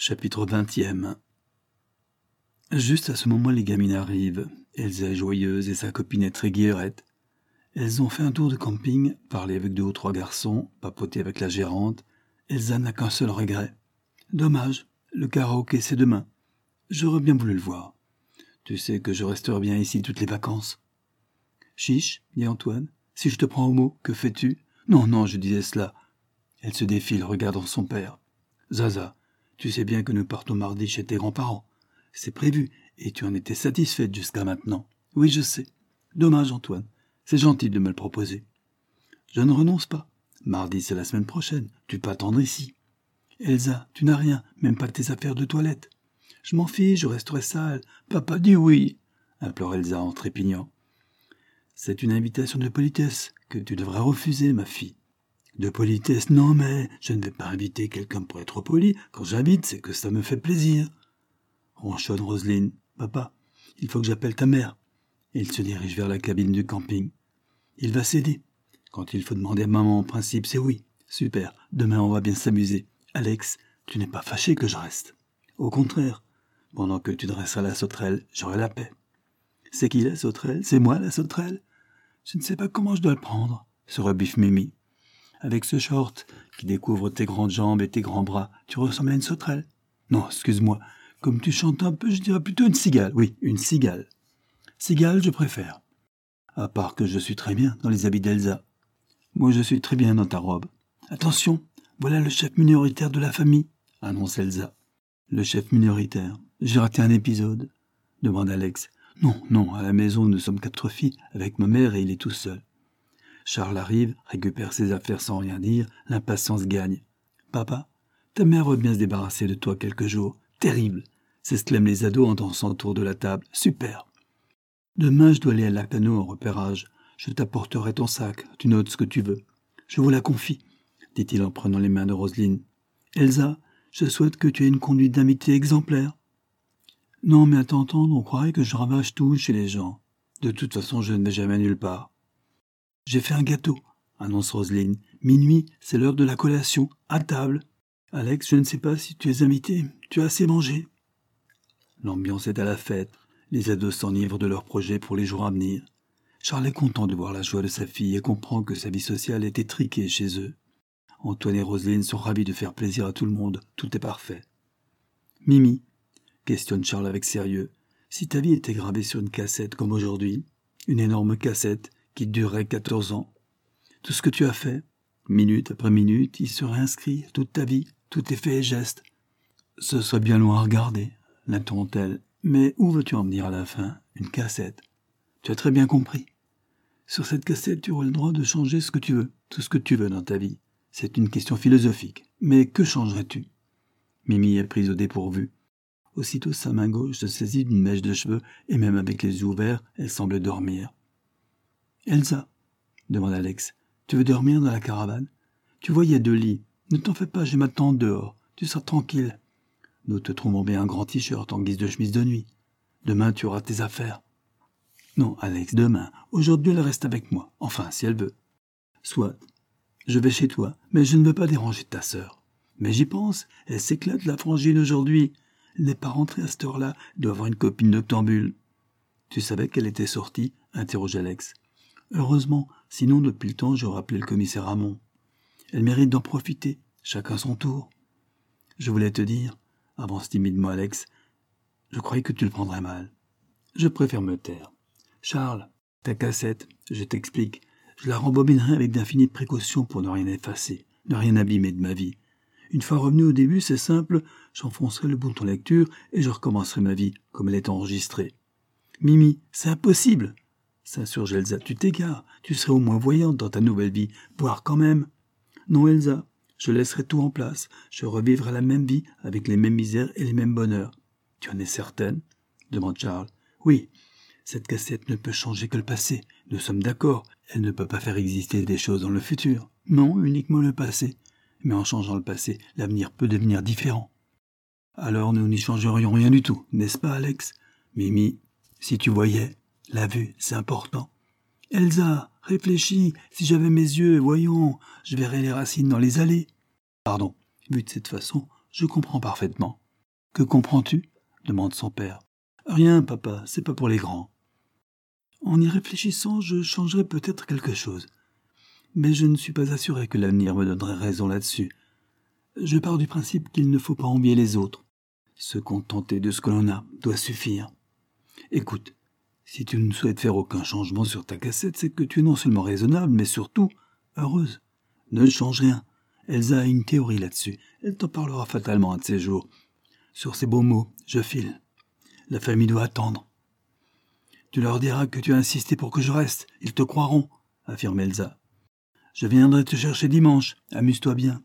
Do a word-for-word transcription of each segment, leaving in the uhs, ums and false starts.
Chapitre vingtième. Juste à ce moment, les gamines arrivent. Elsa est joyeuse et sa copine est très guillerette. Elles ont fait un tour de camping, parlé avec deux ou trois garçons, papoté avec la gérante. Elsa n'a qu'un seul regret. Dommage, le karaoké c'est demain. J'aurais bien voulu le voir. Tu sais que je resterai bien ici toutes les vacances. Chiche, dit Antoine, si je te prends au mot, que fais-tu? Non, non, je disais cela. Elle se défile, regardant son père. Zaza, tu sais bien que nous partons mardi chez tes grands-parents. C'est prévu, et tu en étais satisfaite jusqu'à maintenant. Oui, je sais. Dommage, Antoine. C'est gentil de me le proposer. Je ne renonce pas. Mardi, c'est la semaine prochaine. Tu peux attendre ici. Elsa, tu n'as rien, même pas tes affaires de toilette. Je m'en fiche, je resterai sale. Papa dit oui, implore Elsa en trépignant. C'est une invitation de politesse que tu devrais refuser, ma fille. De politesse, non mais je ne vais pas inviter quelqu'un pour être poli. Quand j'invite, c'est que ça me fait plaisir. Ronchonne Roselyne. Papa, il faut que j'appelle ta mère. Et il se dirige vers la cabine du camping. Il va céder. Quand il faut demander à maman, en principe, c'est oui. Super, demain on va bien s'amuser. Alex, tu n'es pas fâché que je reste. Au contraire, pendant que tu dresseras la sauterelle, j'aurai la paix. C'est qui la sauterelle? C'est moi la sauterelle? Je ne sais pas comment je dois le prendre, se rebiffe Mimi. Avec ce short qui découvre tes grandes jambes et tes grands bras, tu ressembles à une sauterelle. Non, excuse-moi, comme tu chantes un peu, je dirais plutôt une cigale. Oui, une cigale. Cigale, je préfère. À part que je suis très bien dans les habits d'Elsa. Moi, je suis très bien dans ta robe. Attention, voilà le chef minoritaire de la famille, annonce Elsa. Le chef minoritaire. J'ai raté un épisode, demande Alex. Non, non, à la maison, nous sommes quatre filles, avec ma mère et il est tout seul. Charles arrive, récupère ses affaires sans rien dire, l'impatience gagne. Papa, ta mère veut bien se débarrasser de toi quelques jours. Terrible, s'exclament les ados en dansant autour de la table. Super. Demain, je dois aller à Lacano en repérage. Je t'apporterai ton sac, tu notes ce que tu veux. Je vous la confie, dit-il en prenant les mains de Roselyne. Elsa, je souhaite que tu aies une conduite d'amitié exemplaire. Non, mais à t'entendre, on croirait que je ravage tout chez les gens. De toute façon, je ne vais jamais nulle part. J'ai fait un gâteau, annonce Roselyne. Minuit, c'est l'heure de la collation, à table. Alex, je ne sais pas si tu es invité, tu as assez mangé. L'ambiance est à la fête. Les ados s'enivrent de leurs projets pour les jours à venir. Charles est content de voir la joie de sa fille et comprend que sa vie sociale est étriquée chez eux. Antoine et Roselyne sont ravis de faire plaisir à tout le monde, tout est parfait. Mimi, questionne Charles avec sérieux, si ta vie était gravée sur une cassette comme aujourd'hui, une énorme cassette qui durerait quatorze ans, tout ce que tu as fait, minute après minute, il serait inscrit, toute ta vie, tous tes faits et gestes. Ce serait bien loin à regarder, l'interrompt-elle. Mais où veux-tu en venir à la fin? Une cassette. Tu as très bien compris. Sur cette cassette, tu auras le droit de changer ce que tu veux, tout ce que tu veux dans ta vie. C'est une question philosophique. Mais que changerais-tu? Mimi est prise au dépourvu. Aussitôt sa main gauche se saisit d'une mèche de cheveux, et même avec les yeux ouverts, elle semble dormir. Elsa, demande Alex, tu veux dormir dans la caravane? Tu vois, il y a deux lits. Ne t'en fais pas, je m'attends dehors. Tu seras tranquille. Nous te trouvons bien un grand t-shirt en guise de chemise de nuit. Demain, tu auras tes affaires. Non, Alex, demain. Aujourd'hui, elle reste avec moi. Enfin, si elle veut. Soit. Je vais chez toi, mais je ne veux pas déranger ta sœur. Mais j'y pense, elle s'éclate la frangine aujourd'hui. Elle n'est pas rentrée à cette heure-là, elle doit avoir une copine noctambule. Tu savais qu'elle était sortie? Interroge Alex. Heureusement, sinon depuis le temps j'aurais appelé le commissaire Ramon. Elle mérite d'en profiter, chacun son tour. Je voulais te dire, avance timidement Alex, je croyais que tu le prendrais mal. Je préfère me taire. Charles, ta cassette, je t'explique, je la rembobinerai avec d'infinies précautions pour ne rien effacer, ne rien abîmer de ma vie. Une fois revenu au début, c'est simple, j'enfoncerai le bouton lecture et je recommencerai ma vie comme elle est enregistrée. Mimi, c'est impossible, s'insurge Elsa, tu t'égares, tu serais au moins voyante dans ta nouvelle vie, voire quand même. Non Elsa, je laisserai tout en place, je revivrai la même vie avec les mêmes misères et les mêmes bonheurs. Tu en es certaine? Demande Charles. Oui, cette cassette ne peut changer que le passé, nous sommes d'accord, elle ne peut pas faire exister des choses dans le futur. Non, uniquement le passé. Mais en changeant le passé, l'avenir peut devenir différent. Alors nous n'y changerions rien du tout, n'est-ce pas Alex? Mimi, si tu voyais, la vue, c'est important. Elsa, réfléchis, si j'avais mes yeux, voyons, je verrais les racines dans les allées. Pardon, vu de cette façon, je comprends parfaitement. Que comprends-tu ? Demande son père. Rien, papa, c'est pas pour les grands. En y réfléchissant, je changerais peut-être quelque chose. Mais je ne suis pas assuré que l'avenir me donnerait raison là-dessus. Je pars du principe qu'il ne faut pas envier les autres. Se contenter de ce que l'on a doit suffire. Écoute, si tu ne souhaites faire aucun changement sur ta cassette, c'est que tu es non seulement raisonnable, mais surtout heureuse. Ne change rien. Elsa a une théorie là-dessus. Elle t'en parlera fatalement un de ces jours. Sur ces beaux mots, je file. La famille doit attendre. Tu leur diras que tu as insisté pour que je reste. Ils te croiront, affirme Elsa. Je viendrai te chercher dimanche. Amuse-toi bien.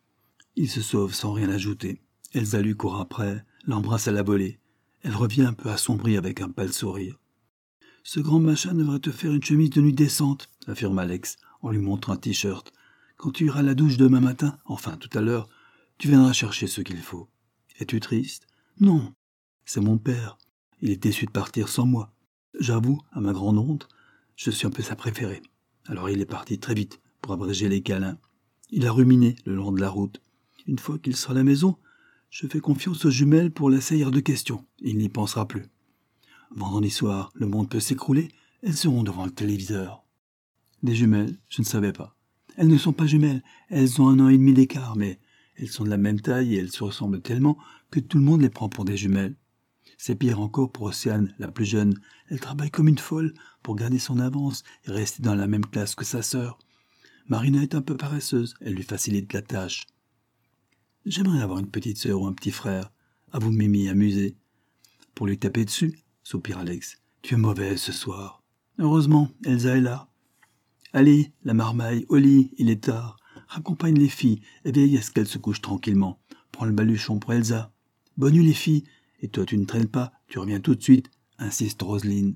Il se sauve sans rien ajouter. Elsa lui court après, l'embrasse à la volée. Elle revient un peu assombrie avec un pâle sourire. « Ce grand machin devrait te faire une chemise de nuit décente, » affirme Alex, en lui montrant un t-shirt. « Quand tu iras à la douche demain matin, enfin tout à l'heure, tu viendras chercher ce qu'il faut. Es-tu triste ? » ?»« Non, c'est mon père. Il est déçu de partir sans moi. J'avoue, à ma grande honte, je suis un peu sa préférée. Alors il est parti très vite pour abréger les câlins. Il a ruminé le long de la route. Une fois qu'il sera à la maison, je fais confiance aux jumelles pour l'assaillir de questions. Il n'y pensera plus. Vendredi soir, le monde peut s'écrouler, elles seront devant le téléviseur. Des jumelles, je ne savais pas. Elles ne sont pas jumelles, elles ont un an et demi d'écart, mais elles sont de la même taille et elles se ressemblent tellement que tout le monde les prend pour des jumelles. C'est pire encore pour Océane, la plus jeune. Elle travaille comme une folle pour garder son avance et rester dans la même classe que sa sœur. Marina est un peu paresseuse, elle lui facilite la tâche. J'aimerais avoir une petite sœur ou un petit frère. À vous, Mimi, amusez. Pour lui taper dessus, soupire Alex. Tu es mauvaise ce soir. Heureusement, Elsa est là. Allez, la marmaille, au lit, il est tard. Raccompagne les filles et veille à ce qu'elles se couchent tranquillement. Prends le baluchon pour Elsa. Bonne nuit les filles. Et toi tu ne traînes pas, tu reviens tout de suite, insiste Roselyne.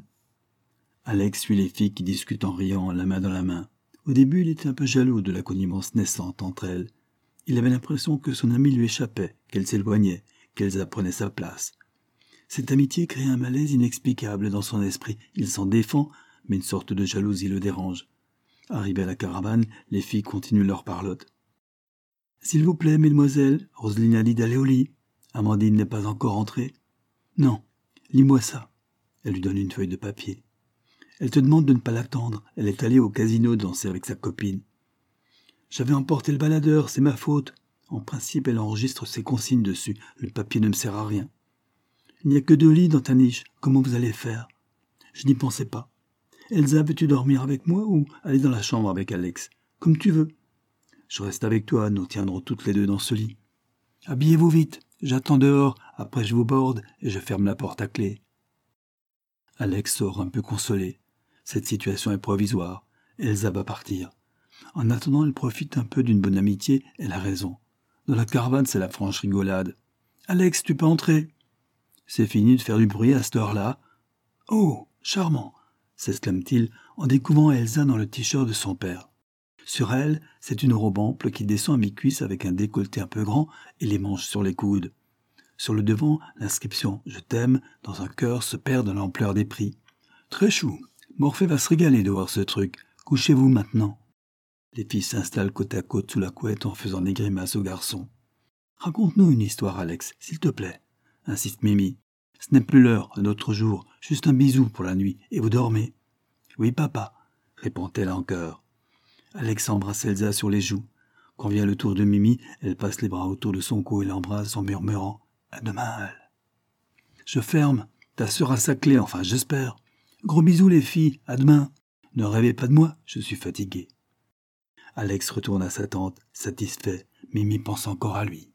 Alex suit les filles qui discutent en riant, la main dans la main. Au début, il était un peu jaloux de la connivence naissante entre elles. Il avait l'impression que son amie lui échappait, qu'elle s'éloignait, qu'Elsa prenait sa place. Cette amitié crée un malaise inexplicable dans son esprit. Il s'en défend, mais une sorte de jalousie le dérange. Arrivées à la caravane, les filles continuent leur parlotte. « S'il vous plaît, mesdemoiselles, Roselyne a dit d'aller au lit. Amandine n'est pas encore entrée. »« Non, lis-moi ça. » Elle lui donne une feuille de papier. Elle te demande de ne pas l'attendre. Elle est allée au casino danser avec sa copine. « J'avais emporté le baladeur, c'est ma faute. » En principe, elle enregistre ses consignes dessus. Le papier ne me sert à rien. « Il n'y a que deux lits dans ta niche. Comment vous allez faire ?»« Je n'y pensais pas. Elsa, veux-tu dormir avec moi ou aller dans la chambre avec Alex ? Comme tu veux. Je reste avec toi, nous tiendrons toutes les deux dans ce lit. Habillez-vous vite. J'attends dehors, après je vous borde et je ferme la porte à clé. » Alex sort un peu consolé. Cette situation est provisoire. Elsa va partir. En attendant, elle profite un peu d'une bonne amitié. Elle a raison. Dans la caravane, c'est la franche rigolade. « Alex, tu peux entrer ?» C'est fini de faire du bruit à cette heure-là. « Oh, charmant !» s'exclame-t-il en découvrant Elsa dans le t-shirt de son père. Sur elle, c'est une robe ample qui descend à mi-cuisse avec un décolleté un peu grand et les manches sur les coudes. Sur le devant, l'inscription « Je t'aime » dans un cœur se perd dans l'ampleur des prix. Très chou. Morphée va se régaler de voir ce truc. Couchez-vous maintenant. Les filles s'installent côte à côte sous la couette en faisant des grimaces aux garçons. Raconte-nous une histoire, Alex, s'il te plaît, insiste Mimi. Ce n'est plus l'heure, un autre jour, juste un bisou pour la nuit, et vous dormez. Oui, papa, répond-elle en chœur. Alex embrasse Elsa sur les joues. Quand vient le tour de Mimi, elle passe les bras autour de son cou et l'embrasse en murmurant « À demain, Al. » Je ferme. Ta sœur a sa clé, enfin j'espère. Gros bisous les filles, à demain. Ne rêvez pas de moi, je suis fatigué. Alex retourne à sa tante, satisfait. Mimi pense encore à lui.